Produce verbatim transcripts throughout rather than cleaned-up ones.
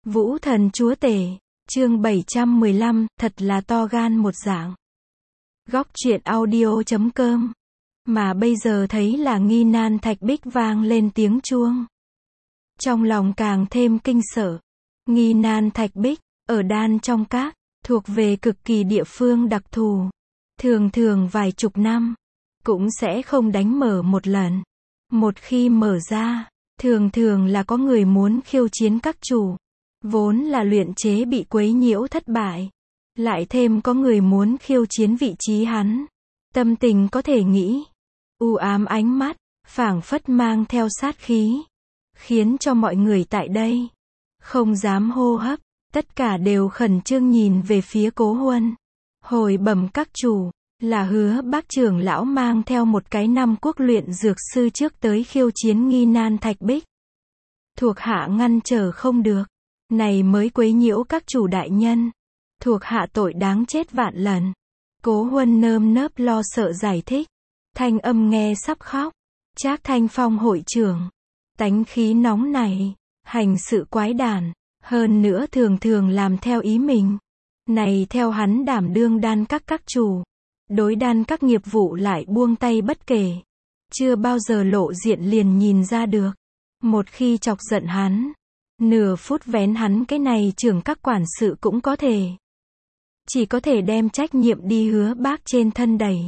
Vũ thần chúa tể, chương bảy trăm mười lăm, thật là to gan một dạng. Góc truyện audio chấm com. Mà bây giờ thấy là nghi nan thạch bích vang lên tiếng chuông. Trong lòng càng thêm kinh sợ. Nghi nan thạch bích, ở đan trong các, thuộc về cực kỳ địa phương đặc thù. Thường thường vài chục năm, cũng sẽ không đánh mở một lần. Một khi mở ra, thường thường là có người muốn khiêu chiến các chủ. Vốn là luyện chế bị quấy nhiễu thất bại. Lại thêm có người muốn khiêu chiến vị trí hắn. Tâm tình có thể nghĩ. U ám ánh mắt, phảng phất mang theo sát khí. Khiến cho mọi người tại đây không dám hô hấp. Tất cả đều khẩn trương nhìn về phía Cố Huân. Hồi bẩm các chủ, là Hứa Bác trưởng lão mang theo một cái năm quốc luyện dược sư trước tới khiêu chiến nghi nan thạch bích. Thuộc hạ ngăn trở không được. Này mới quấy nhiễu các chủ đại nhân. Thuộc hạ tội đáng chết vạn lần. Cố Huân nơm nớp lo sợ giải thích. Thanh âm nghe sắp khóc. Trác Thanh Phong hội trưởng. Tánh khí nóng này. Hành sự quái đản. Hơn nữa thường thường làm theo ý mình. Này theo hắn đảm đương đan các các chủ. Đối đan các nghiệp vụ lại buông tay bất kể. Chưa bao giờ lộ diện liền nhìn ra được. Một khi chọc giận hắn. Nửa phút vén hắn cái này trưởng các quản sự cũng có thể. Chỉ có thể đem trách nhiệm đi Hứa Bác trên thân đẩy.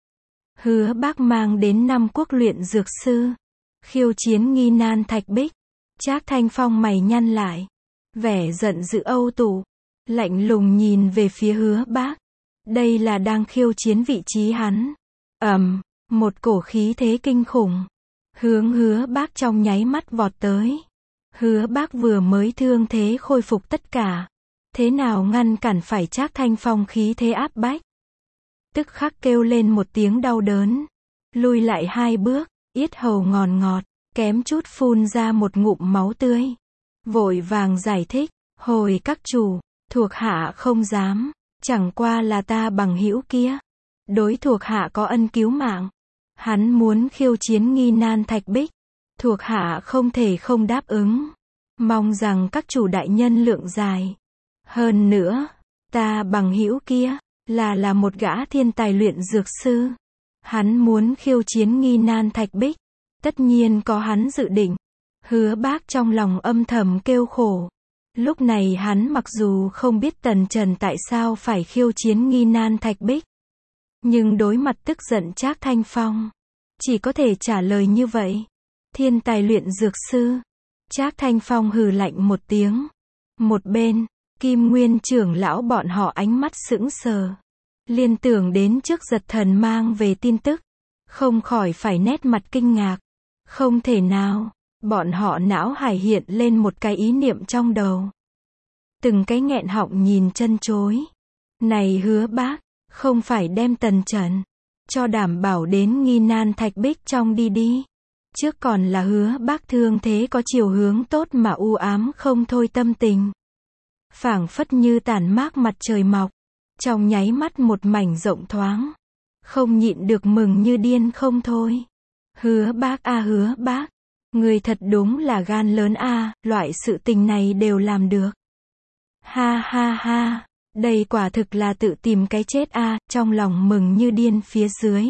Hứa Bác mang đến năm quốc luyện dược sư. Khiêu chiến nghi nan thạch bích. Trác Thanh Phong mày nhăn lại. Vẻ giận dữ âu tụ. Lạnh lùng nhìn về phía Hứa Bác. Đây là đang khiêu chiến vị trí hắn. Ầm, một cổ khí thế kinh khủng. Hướng Hứa Bác trong nháy mắt vọt tới. Hứa Bác vừa mới thương thế khôi phục tất cả. Thế nào ngăn cản phải Trác Thanh Phong khí thế áp bách. Tức khắc kêu lên một tiếng đau đớn. Lùi lại hai bước, yết hầu ngọt ngọt, kém chút phun ra một ngụm máu tươi. Vội vàng giải thích, hồi các chủ, thuộc hạ không dám, chẳng qua là ta bằng hữu kia. Đối thuộc hạ có ân cứu mạng. Hắn muốn khiêu chiến nghi nan thạch bích. Thuộc hạ không thể không đáp ứng. Mong rằng các chủ đại nhân lượng dài. Hơn nữa, ta bằng hữu kia, là là một gã thiên tài luyện dược sư. Hắn muốn khiêu chiến nghi nan thạch bích. Tất nhiên có hắn dự định. Hứa Bác trong lòng âm thầm kêu khổ. Lúc này hắn mặc dù không biết Tần Trần tại sao phải khiêu chiến nghi nan thạch bích. Nhưng đối mặt tức giận Trác Thanh Phong. Chỉ có thể trả lời như vậy. Thiên tài luyện dược sư. Trác Thanh Phong hừ lạnh một tiếng. Một bên, Kim Nguyên trưởng lão bọn họ ánh mắt sững sờ. Liên tưởng đến trước Giật Thần mang về tin tức. Không khỏi phải nét mặt kinh ngạc. Không thể nào, bọn họ não hải hiện lên một cái ý niệm trong đầu. Từng cái nghẹn họng nhìn chân chối. Này Hứa Bác, không phải đem Tần Trần cho đảm bảo đến nghi nan thạch bích trong đi đi. Trước còn là Hứa Bác thương thế có chiều hướng tốt mà u ám không thôi tâm tình. Phảng phất như tàn mát mặt trời mọc. Trong nháy mắt một mảnh rộng thoáng. Không nhịn được mừng như điên không thôi. Hứa Bác a Hứa Bác. Người thật đúng là gan lớn a, loại sự tình này đều làm được. Ha ha ha, đây quả thực là tự tìm cái chết a, trong lòng mừng như điên phía dưới.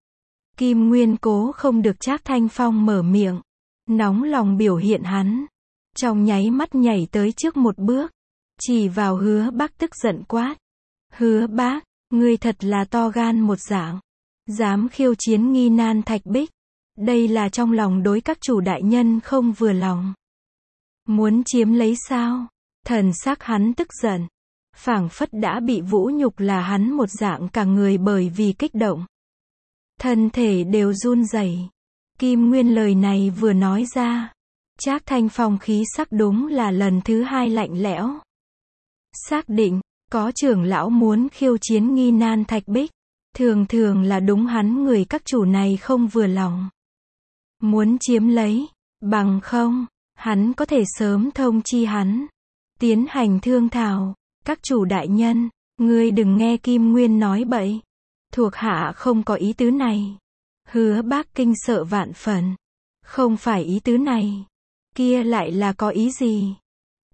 Kim Nguyên cố không được Trác Thanh Phong mở miệng. Nóng lòng biểu hiện hắn. Trong nháy mắt nhảy tới trước một bước. Chỉ vào Hứa Bác tức giận quát. Hứa Bác, ngươi thật là to gan một dạng. Dám khiêu chiến nghi nan thạch bích. Đây là trong lòng đối các chủ đại nhân không vừa lòng. Muốn chiếm lấy sao? Thần sắc hắn tức giận. Phảng phất đã bị vũ nhục là hắn một dạng cả người bởi vì kích động. Thân thể đều run rẩy. Kim Nguyên lời này vừa nói ra. Trác Thanh Phong khí sắc đúng là lần thứ hai lạnh lẽo. Xác định, có trưởng lão muốn khiêu chiến nghi nan thạch bích. Thường thường là đúng hắn người các chủ này không vừa lòng. Muốn chiếm lấy, bằng không, hắn có thể sớm thông chi hắn. Tiến hành thương thảo, các chủ đại nhân, ngươi đừng nghe Kim Nguyên nói bậy. Thuộc hạ không có ý tứ này. Hứa Bác kinh sợ vạn phần. Không phải ý tứ này. Kia lại là có ý gì?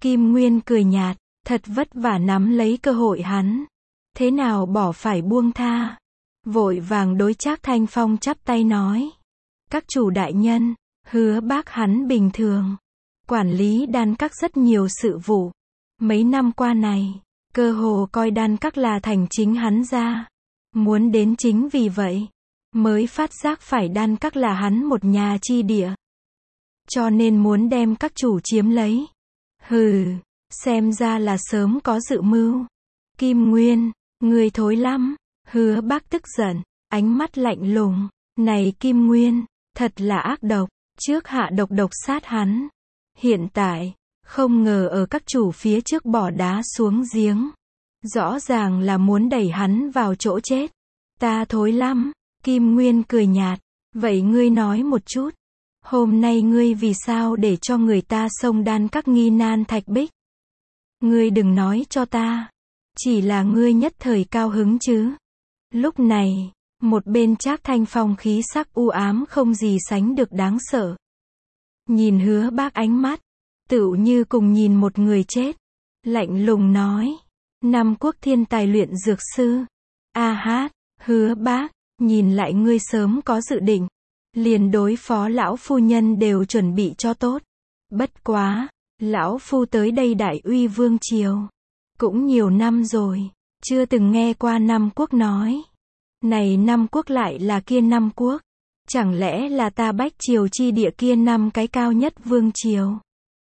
Kim Nguyên cười nhạt, thật vất vả nắm lấy cơ hội hắn. Thế nào bỏ phải buông tha. Vội vàng đối Trác Thanh Phong chắp tay nói. Các chủ đại nhân, Hứa Bác hắn bình thường. Quản lý đan các rất nhiều sự vụ. Mấy năm qua này, cơ hồ coi đan các là thành chính hắn ra. Muốn đến chính vì vậy, mới phát giác phải đan các là hắn một nhà chi địa. Cho nên muốn đem các chủ chiếm lấy. Hừ, xem ra là sớm có dự mưu. Kim Nguyên, người thối lắm. Hứa Bác tức giận, ánh mắt lạnh lùng. Này Kim Nguyên, thật là ác độc. Trước hạ độc độc sát hắn. Hiện tại, không ngờ ở các chủ phía trước bỏ đá xuống giếng. Rõ ràng là muốn đẩy hắn vào chỗ chết. Ta thối lắm. Kim Nguyên cười nhạt. Vậy ngươi nói một chút. Hôm nay ngươi vì sao để cho người ta xông đan các nghi nan thạch bích? Ngươi đừng nói cho ta. Chỉ là ngươi nhất thời cao hứng chứ. Lúc này, một bên Trác Thanh Phong khí sắc u ám không gì sánh được đáng sợ. Nhìn Hứa Bác ánh mắt, tựu như cùng nhìn một người chết. Lạnh lùng nói. Năm quốc thiên tài luyện dược sư. A hát, Hứa Bác, nhìn lại ngươi sớm có dự định. Liền đối phó lão phu nhân đều chuẩn bị cho tốt. Bất quá, lão phu tới đây Đại Uy Vương Triều. Cũng nhiều năm rồi, chưa từng nghe qua năm quốc nói. Này năm quốc lại là kia năm quốc. Chẳng lẽ là ta Bách Triều chi địa kia năm cái cao nhất vương triều.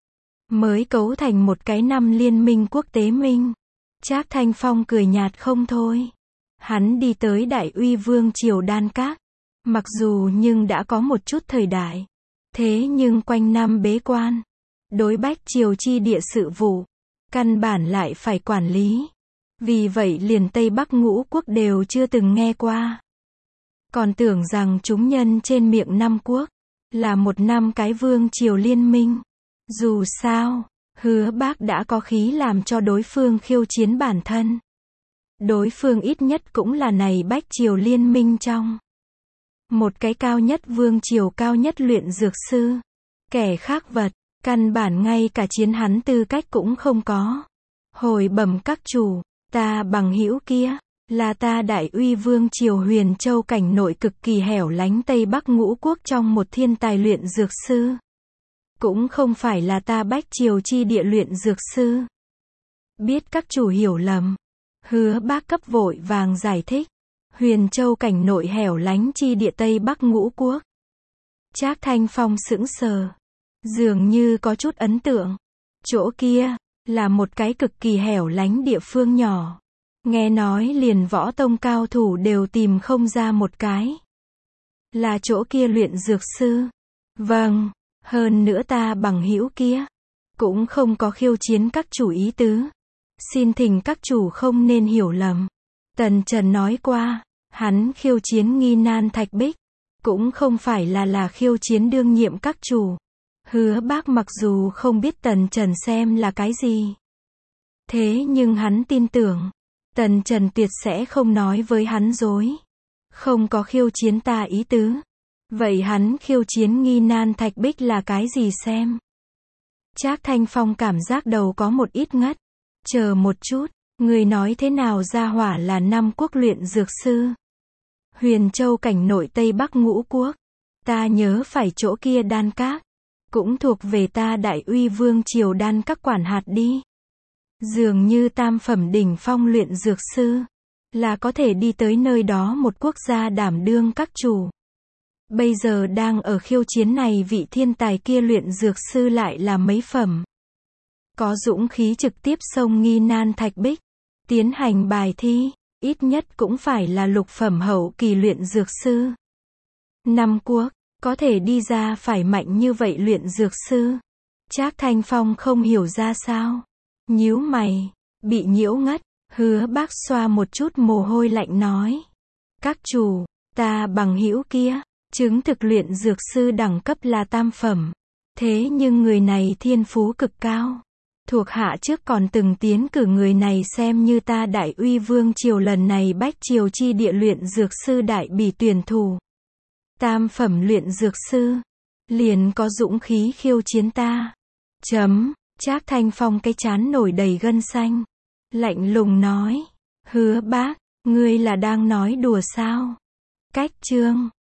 Mới cấu thành một cái năm liên minh quốc tế minh. Trác Thanh Phong cười nhạt không thôi. Hắn đi tới Đại Uy Vương Triều đan các. Mặc dù nhưng đã có một chút thời đại. Thế nhưng quanh năm bế quan. Đối Bách Triều chi địa sự vụ. Căn bản lại phải quản lý. Vì vậy liền Tây Bắc ngũ quốc đều chưa từng nghe qua. Còn tưởng rằng chúng nhân trên miệng năm quốc. Là một năm cái vương triều liên minh. Dù sao, Hứa Bác đã có khí làm cho đối phương khiêu chiến bản thân. Đối phương ít nhất cũng là này Bách Triều liên minh trong. Một cái cao nhất vương triều cao nhất luyện dược sư. Kẻ khác vật, căn bản ngay cả chiến hắn tư cách cũng không có. Hồi bẩm các chủ, ta bằng hữu kia, là ta Đại Uy Vương Triều Huyền Châu cảnh nội cực kỳ hẻo lánh Tây Bắc ngũ quốc trong một thiên tài luyện dược sư. Cũng không phải là ta Bách Triều chi địa luyện dược sư. Biết các chủ hiểu lầm. Hứa Bác cấp vội vàng giải thích. Huyền Châu cảnh nội hẻo lánh chi địa Tây Bắc ngũ quốc. Trác Thanh Phong sững sờ. Dường như có chút ấn tượng. Chỗ kia, là một cái cực kỳ hẻo lánh địa phương nhỏ. Nghe nói liền võ tông cao thủ đều tìm không ra một cái. Là chỗ kia luyện dược sư. Vâng, hơn nữa ta bằng hữu kia. Cũng không có khiêu chiến các chủ ý tứ. Xin thỉnh các chủ không nên hiểu lầm. Tần Trần nói qua, hắn khiêu chiến nghi nan thạch bích. Cũng không phải là là khiêu chiến đương nhiệm các chủ. Hứa Bác mặc dù không biết Tần Trần xem là cái gì. Thế nhưng hắn tin tưởng. Tần Trần tuyệt sẽ không nói với hắn dối. Không có khiêu chiến ta ý tứ. Vậy hắn khiêu chiến nghi nan thạch bích là cái gì xem? Trác Thanh Phong cảm giác đầu có một ít ngất. Chờ một chút, người nói thế nào ra hỏa là năm quốc luyện dược sư? Huyền Châu cảnh nội Tây Bắc ngũ quốc. Ta nhớ phải chỗ kia đan các. Cũng thuộc về ta Đại Uy Vương Triều đan các quản hạt đi. Dường như tam phẩm đỉnh phong luyện dược sư. Là có thể đi tới nơi đó một quốc gia đảm đương các chủ. Bây giờ đang ở khiêu chiến này vị thiên tài kia luyện dược sư lại là mấy phẩm. Có dũng khí trực tiếp xông nghi nan thạch bích. Tiến hành bài thi. Ít nhất cũng phải là lục phẩm hậu kỳ luyện dược sư. Năm quốc. Có thể đi ra phải mạnh như vậy luyện dược sư. Trác Thanh Phong không hiểu ra sao. Nhíu mày. Bị nhiễu ngất. Hứa Bác xoa một chút mồ hôi lạnh nói. Các chủ, ta bằng hữu kia. Chứng thực luyện dược sư đẳng cấp là tam phẩm. Thế nhưng người này thiên phú cực cao. Thuộc hạ trước còn từng tiến cử người này xem như ta Đại Uy Vương Triều lần này Bách Triều chi địa luyện dược sư đại bỉ tuyển thủ. Tam phẩm luyện dược sư. Liền có dũng khí khiêu chiến ta. Chấm. Trác Thanh Phong cái trán nổi đầy gân xanh. Lạnh lùng nói. Hứa bác, ngươi là đang nói đùa sao? Cách chương